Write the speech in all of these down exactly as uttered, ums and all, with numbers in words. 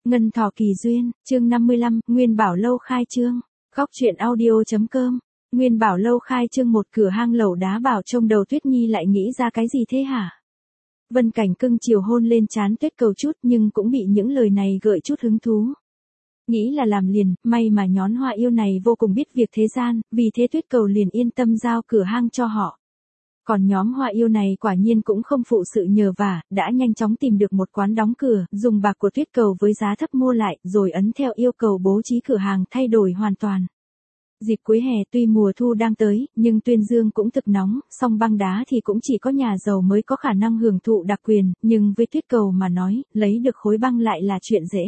Ngân Thỏ Kỳ Duyên, chương năm mươi lăm, Nguyên Bảo Lâu khai trương. Góc truyện audio.com. Nguyên Bảo Lâu khai trương một cửa hang lẩu đá bảo trông đầu Tuyết Nhi lại nghĩ ra cái gì thế hả? Vân Cảnh cưng chiều hôn lên trán Tuyết Cầu chút nhưng cũng bị những lời này gợi chút hứng thú. Nghĩ là làm liền, may mà nhón Hoa Yêu này vô cùng biết việc thế gian, vì thế Tuyết Cầu liền yên tâm giao cửa hang cho họ. Còn nhóm Hoa Yêu này quả nhiên cũng không phụ sự nhờ vả, đã nhanh chóng tìm được một quán đóng cửa, dùng bạc của Tuyết Cầu với giá thấp mua lại, rồi ấn theo yêu cầu bố trí cửa hàng thay đổi hoàn toàn. Dịp cuối hè tuy mùa thu đang tới, nhưng Tuyên Dương cũng thực nóng, song băng đá thì cũng chỉ có nhà giàu mới có khả năng hưởng thụ đặc quyền, nhưng với Tuyết Cầu mà nói, lấy được khối băng lại là chuyện dễ.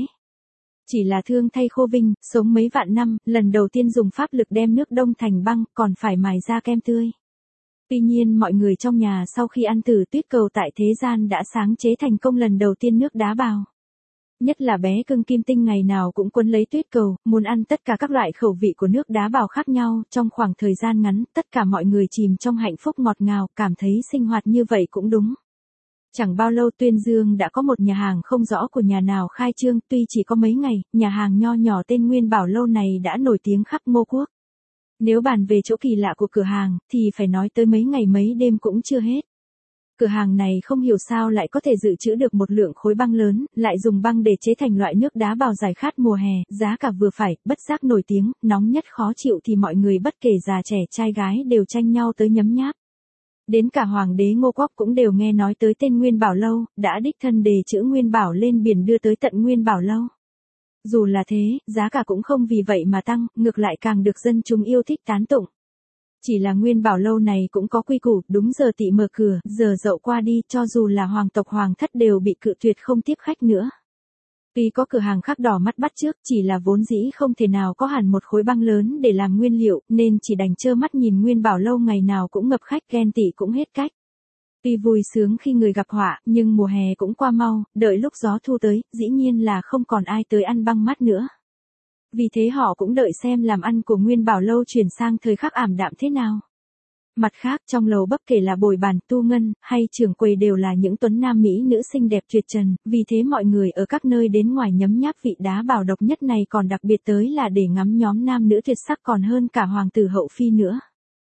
Chỉ là thương thay Khô Vinh, sống mấy vạn năm, lần đầu tiên dùng pháp lực đem nước đông thành băng, còn phải mài ra kem tươi. Tuy nhiên mọi người trong nhà sau khi ăn từ Tuyết Cầu tại thế gian đã sáng chế thành công lần đầu tiên nước đá bào. Nhất là bé cưng Kim Tinh ngày nào cũng quấn lấy Tuyết Cầu, muốn ăn tất cả các loại khẩu vị của nước đá bào khác nhau, trong khoảng thời gian ngắn, tất cả mọi người chìm trong hạnh phúc ngọt ngào, cảm thấy sinh hoạt như vậy cũng đúng. Chẳng bao lâu Tuyên Dương đã có một nhà hàng không rõ của nhà nào khai trương, tuy chỉ có mấy ngày, nhà hàng nho nhỏ tên Nguyên Bảo Lâu này đã nổi tiếng khắp Ngô Quốc. Nếu bàn về chỗ kỳ lạ của cửa hàng, thì phải nói tới mấy ngày mấy đêm cũng chưa hết. Cửa hàng này không hiểu sao lại có thể dự trữ được một lượng khối băng lớn, lại dùng băng để chế thành loại nước đá bào giải khát mùa hè, giá cả vừa phải, bất giác nổi tiếng, nóng nhất khó chịu thì mọi người bất kể già trẻ trai gái đều tranh nhau tới nhấm nháp. Đến cả hoàng đế Ngô Quốc cũng đều nghe nói tới tên Nguyên Bảo Lâu, đã đích thân đề chữ Nguyên Bảo lên biển đưa tới tận Nguyên Bảo Lâu. Dù là thế, giá cả cũng không vì vậy mà tăng, ngược lại càng được dân chúng yêu thích tán tụng. Chỉ là Nguyên Bảo Lâu này cũng có quy củ, đúng giờ tị mở cửa, giờ dậu qua đi, cho dù là hoàng tộc hoàng thất đều bị cự tuyệt không tiếp khách nữa. Tuy có cửa hàng khác đỏ mắt bắt trước, chỉ là vốn dĩ không thể nào có hẳn một khối băng lớn để làm nguyên liệu, nên chỉ đành trơ mắt nhìn Nguyên Bảo Lâu ngày nào cũng ngập khách, ghen tị cũng hết cách. Tuy vui sướng khi người gặp họa, nhưng mùa hè cũng qua mau, đợi lúc gió thu tới, dĩ nhiên là không còn ai tới ăn băng mát nữa. Vì thế họ cũng đợi xem làm ăn của Nguyên Bảo Lâu chuyển sang thời khắc ảm đạm thế nào. Mặt khác, trong lầu bất kể là bồi bàn, tu ngân, hay trưởng quầy đều là những tuấn nam mỹ nữ xinh đẹp tuyệt trần, vì thế mọi người ở các nơi đến ngoài nhấm nháp vị đá bào độc nhất này còn đặc biệt tới là để ngắm nhóm nam nữ tuyệt sắc còn hơn cả hoàng tử hậu phi nữa.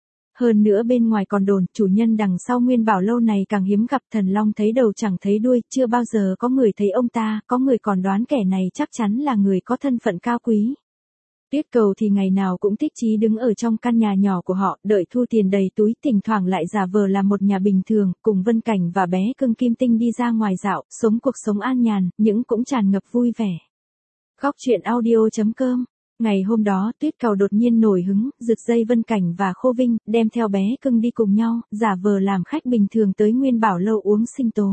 Hơn nữa bên ngoài còn đồn, chủ nhân đằng sau Nguyên Bảo Lâu này càng hiếm gặp, thần long thấy đầu chẳng thấy đuôi, chưa bao giờ có người thấy ông ta, có người còn đoán kẻ này chắc chắn là người có thân phận cao quý. Tuyết Cầu thì ngày nào cũng thích chí đứng ở trong căn nhà nhỏ của họ, đợi thu tiền đầy túi, thỉnh thoảng lại giả vờ là một nhà bình thường, cùng Vân Cảnh và bé cưng Kim Tinh đi ra ngoài dạo, sống cuộc sống an nhàn, nhưng cũng tràn ngập vui vẻ. Góc truyện audio.com. Ngày hôm đó, Tuyết Cầu đột nhiên nổi hứng, giật dây Vân Cảnh và Khô Vinh, đem theo bé cưng đi cùng nhau, giả vờ làm khách bình thường tới Nguyên Bảo Lâu uống sinh tố.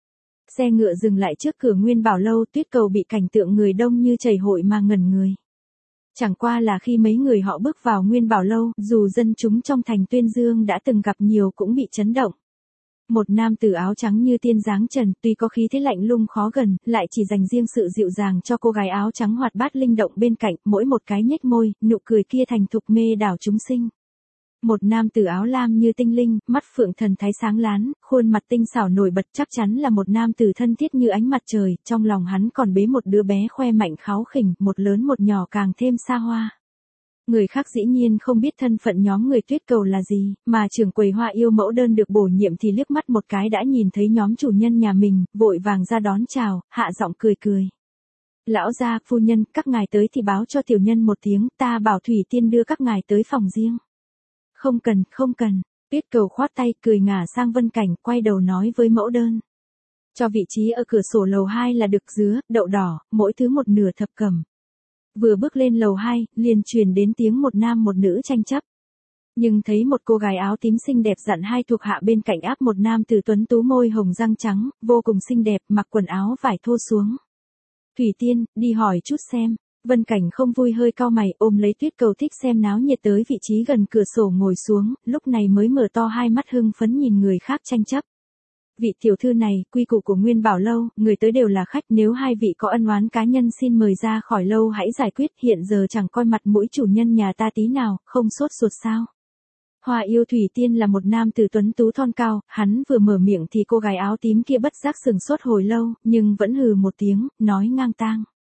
Xe ngựa dừng lại trước cửa Nguyên Bảo Lâu, Tuyết Cầu bị cảnh tượng người đông như chảy hội mà ngẩn người. Chẳng qua là khi mấy người họ bước vào Nguyên Bảo Lâu, dù dân chúng trong thành Tuyên Dương đã từng gặp nhiều cũng bị chấn động. Một nam tử áo trắng như tiên dáng trần, tuy có khí thế lạnh lùng khó gần, lại chỉ dành riêng sự dịu dàng cho cô gái áo trắng hoạt bát linh động bên cạnh, mỗi một cái nhếch môi, nụ cười kia thành thục mê đảo chúng sinh. Một nam tử áo lam như tinh linh, mắt phượng thần thái sáng láng, khuôn mặt tinh xảo nổi bật, chắc chắn là một nam tử thân thiết như ánh mặt trời, trong lòng hắn còn bế một đứa bé khoe mạnh kháu khỉnh, một lớn một nhỏ càng thêm xa hoa. Người khác dĩ nhiên không biết thân phận nhóm người Tuyết Cầu là gì, mà trưởng quầy Hoa Yêu mẫu đơn được bổ nhiệm thì liếc mắt một cái đã nhìn thấy nhóm chủ nhân nhà mình, vội vàng ra đón chào, hạ giọng cười cười. Lão gia, phu nhân, các ngài tới thì báo cho tiểu nhân một tiếng, ta bảo Thủy Tiên đưa các ngài tới phòng riêng. Không cần, không cần. Tuyết Cầu khoát tay cười ngả sang Vân Cảnh, quay đầu nói với mẫu đơn. Cho vị trí ở cửa sổ lầu hai là được dứa, đậu đỏ, mỗi thứ một nửa thập cẩm. Vừa bước lên lầu hai, liền truyền đến tiếng một nam một nữ tranh chấp. Nhưng thấy một cô gái áo tím xinh đẹp dặn hai thuộc hạ bên cạnh áp một nam tử tuấn tú môi hồng răng trắng, vô cùng xinh đẹp, mặc quần áo vải thô xuống. Thủy Tiên, đi hỏi chút xem. Vân Cảnh không vui hơi cau mày, ôm lấy Tuyết Cầu thích xem náo nhiệt tới vị trí gần cửa sổ ngồi xuống, lúc này mới mở to hai mắt hưng phấn nhìn người khác tranh chấp. Vị tiểu thư này, quy củ của Nguyên Bảo Lâu, người tới đều là khách, nếu hai vị có ân oán cá nhân xin mời ra khỏi lâu hãy giải quyết, hiện giờ chẳng coi mặt mũi chủ nhân nhà ta tí nào, không sốt ruột sao. Hoa Yêu Thủy Tiên là một nam tử tuấn tú thon cao, hắn vừa mở miệng thì cô gái áo tím kia bất giác sừng sốt hồi lâu, nhưng vẫn hừ một tiếng, nói ngang tang.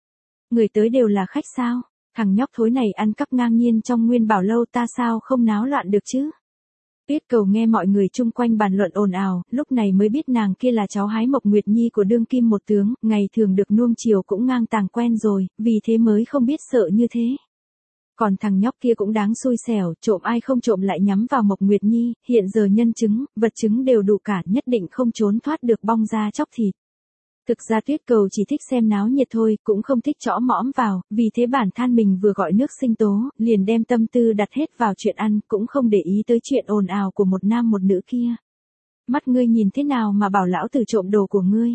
Người tới đều là khách sao? Thằng nhóc thối này ăn cắp ngang nhiên trong Nguyên Bảo lâu ta sao không náo loạn được chứ? Tuyết Cầu nghe mọi người chung quanh bàn luận ồn ào, lúc này mới biết nàng kia là cháu hái Mộc Nguyệt Nhi của đương kim một tướng, ngày thường được nuông chiều cũng ngang tàng quen rồi, vì thế mới không biết sợ như thế. Còn thằng nhóc kia cũng đáng xui xẻo, trộm ai không trộm lại nhắm vào Mộc Nguyệt Nhi, hiện giờ nhân chứng, vật chứng đều đủ cả, nhất định không trốn thoát được bong da chóc thịt. Thực ra Tuyết Cầu chỉ thích xem náo nhiệt thôi, cũng không thích chõ mõm vào, vì thế bản than mình vừa gọi nước sinh tố, liền đem tâm tư đặt hết vào chuyện ăn, cũng không để ý tới chuyện ồn ào của một nam một nữ kia. Mắt ngươi nhìn thế nào mà bảo lão tử trộm đồ của ngươi?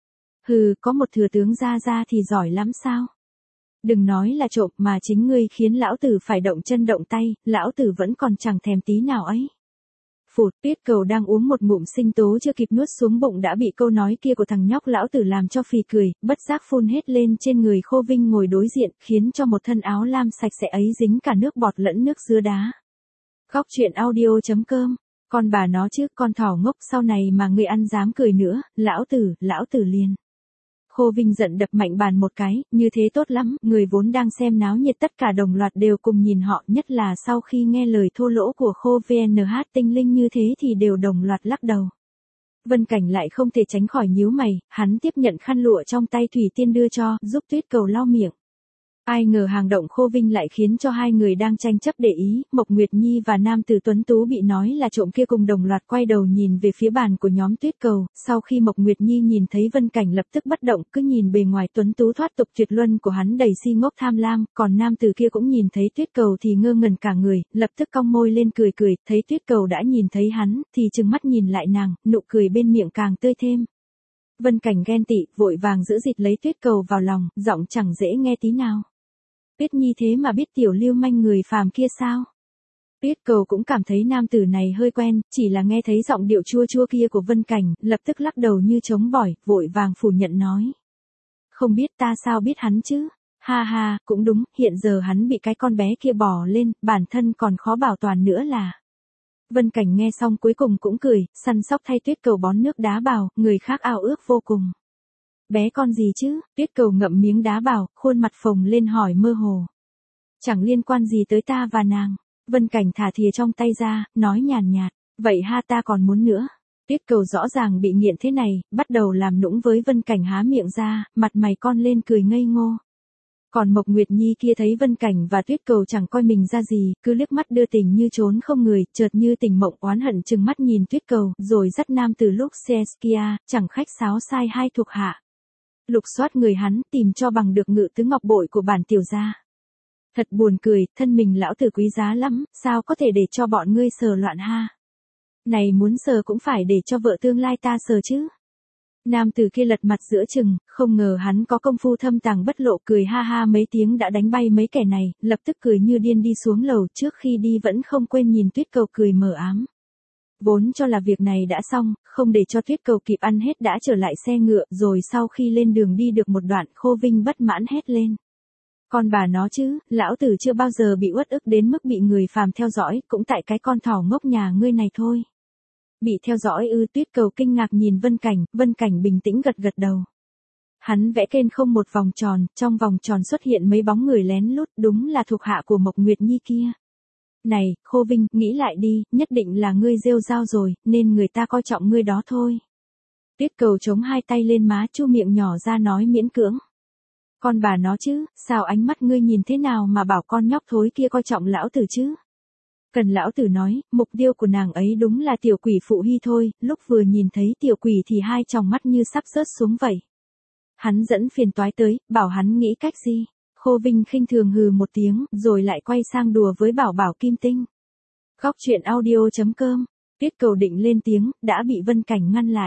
Hừ, có một thừa tướng ra ra thì giỏi lắm sao? Đừng nói là trộm mà chính ngươi khiến lão tử phải động chân động tay, lão tử vẫn còn chẳng thèm tí nào ấy. Phụt, Tuyết Cầu đang uống một ngụm sinh tố chưa kịp nuốt xuống bụng đã bị câu nói kia của thằng nhóc lão tử làm cho phì cười, bất giác phun hết lên trên người Khô Vinh ngồi đối diện, khiến cho một thân áo lam sạch sẽ ấy dính cả nước bọt lẫn nước dứa đá. Góc truyện audio chấm com, con bà nó chứ, con thỏ ngốc sau này mà ngươi ăn dám cười nữa, lão tử, lão tử liền. Khô Vinh giận đập mạnh bàn một cái, như thế tốt lắm, người vốn đang xem náo nhiệt tất cả đồng loạt đều cùng nhìn họ, nhất là sau khi nghe lời thô lỗ của Khô vê en hát tinh linh như thế thì đều đồng loạt lắc đầu. Vân Cảnh lại không thể tránh khỏi nhíu mày, hắn tiếp nhận khăn lụa trong tay Thủy Tiên đưa cho, giúp Tuyết Cầu lau miệng. Ai ngờ hàng động Khô Vinh lại khiến cho hai người đang tranh chấp để ý, Mộc Nguyệt Nhi và nam tử Tuấn Tú bị nói là trộm kia cùng đồng loạt quay đầu nhìn về phía bàn của nhóm Tuyết Cầu, sau khi Mộc Nguyệt Nhi nhìn thấy Vân Cảnh lập tức bất động, cứ nhìn bề ngoài Tuấn Tú thoát tục tuyệt luân của hắn đầy si ngốc tham lam, còn nam tử kia cũng nhìn thấy Tuyết Cầu thì ngơ ngẩn cả người, lập tức cong môi lên cười cười, thấy Tuyết Cầu đã nhìn thấy hắn, thì trừng mắt nhìn lại nàng, nụ cười bên miệng càng tươi thêm. Vân Cảnh ghen tị, vội vàng giữ dịt lấy Tuyết Cầu vào lòng, giọng chẳng dễ nghe tí nào. Tuyết Nhi thế mà biết tiểu lưu manh người phàm kia sao? Tuyết Cầu cũng cảm thấy nam tử này hơi quen, chỉ là nghe thấy giọng điệu chua chua kia của Vân Cảnh, lập tức lắc đầu như chống bỏi, vội vàng phủ nhận nói. Không biết ta sao biết hắn chứ? Ha ha, cũng đúng, hiện giờ hắn bị cái con bé kia bỏ lên, bản thân còn khó bảo toàn nữa là. Vân Cảnh nghe xong cuối cùng cũng cười, săn sóc thay Tuyết Cầu bón nước đá bào, người khác ao ước vô cùng. Bé con gì chứ? Tuyết Cầu ngậm miếng đá bảo, khuôn mặt phồng lên hỏi mơ hồ. Chẳng liên quan gì tới ta và nàng. Vân Cảnh thả thìa trong tay ra, nói nhàn nhạt, vậy ha ta còn muốn nữa. Tuyết Cầu rõ ràng bị nghiện thế này, bắt đầu làm nũng với Vân Cảnh há miệng ra, mặt mày con lên cười ngây ngô. Còn Mộc Nguyệt Nhi kia thấy Vân Cảnh và Tuyết Cầu chẳng coi mình ra gì, cứ liếc mắt đưa tình như trốn không người, chợt như tỉnh mộng oán hận trừng mắt nhìn Tuyết Cầu, rồi dắt nam từ lúc Seskia, chẳng khách sáo sai hai thuộc hạ. Lục soát người hắn, tìm cho bằng được ngự tứ ngọc bội của bản tiểu gia. Thật buồn cười, thân mình lão tử quý giá lắm, sao có thể để cho bọn ngươi sờ loạn ha. Này muốn sờ cũng phải để cho vợ tương lai ta sờ chứ. Nam tử kia lật mặt giữa chừng, không ngờ hắn có công phu thâm tàng bất lộ, cười ha ha mấy tiếng đã đánh bay mấy kẻ này, lập tức cười như điên đi xuống lầu, trước khi đi vẫn không quên nhìn Tuyết Cầu cười mờ ám. Vốn cho là việc này đã xong, không để cho Tuyết Cầu kịp ăn hết đã trở lại xe ngựa, rồi sau khi lên đường đi được một đoạn, Khô Vinh bất mãn hét lên. Con bà nó chứ, lão tử chưa bao giờ bị uất ức đến mức bị người phàm theo dõi, cũng tại cái con thỏ ngốc nhà ngươi này thôi. Bị theo dõi ư? Tuyết Cầu kinh ngạc nhìn Vân Cảnh, Vân Cảnh bình tĩnh gật gật đầu. Hắn vẽ kênh không một vòng tròn, trong vòng tròn xuất hiện mấy bóng người lén lút, đúng là thuộc hạ của Mộc Nguyệt Nhi kia. Này, Khô Vinh, nghĩ lại đi, nhất định là ngươi rêu rao rồi, nên người ta coi trọng ngươi đó thôi. Tuyết Cầu chống hai tay lên má, chu miệng nhỏ ra nói miễn cưỡng. Con bà nó chứ, sao ánh mắt ngươi nhìn thế nào mà bảo con nhóc thối kia coi trọng lão tử chứ? Cần lão tử nói, mục tiêu của nàng ấy đúng là tiểu quỷ phụ hy thôi, lúc vừa nhìn thấy tiểu quỷ thì hai tròng mắt như sắp rớt xuống vậy. Hắn dẫn phiền toái tới, bảo hắn nghĩ cách gì? Khô Vinh khinh thường hừ một tiếng, rồi lại quay sang đùa với Bảo Bảo Kim Tinh. Góc truyện audio chấm com, Tuyết Cầu định lên tiếng, đã bị Vân Cảnh ngăn lại.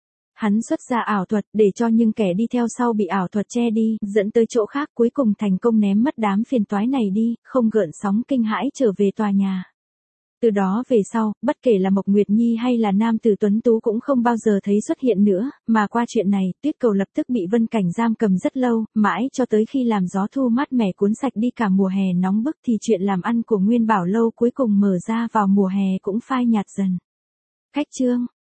Hắn xuất ra ảo thuật để cho những kẻ đi theo sau bị ảo thuật che đi, dẫn tới chỗ khác, cuối cùng thành công ném mất đám phiền toái này đi, không gợn sóng kinh hãi trở về tòa nhà. Từ đó về sau, bất kể là Mộc Nguyệt Nhi hay là nam tử Tuấn Tú cũng không bao giờ thấy xuất hiện nữa, mà qua chuyện này, Tuyết Cầu lập tức bị Vân Cảnh giam cầm rất lâu, mãi cho tới khi làm gió thu mát mẻ cuốn sạch đi cả mùa hè nóng bức thì chuyện làm ăn của Nguyên Bảo Lâu cuối cùng mở ra vào mùa hè cũng phai nhạt dần. Cách chương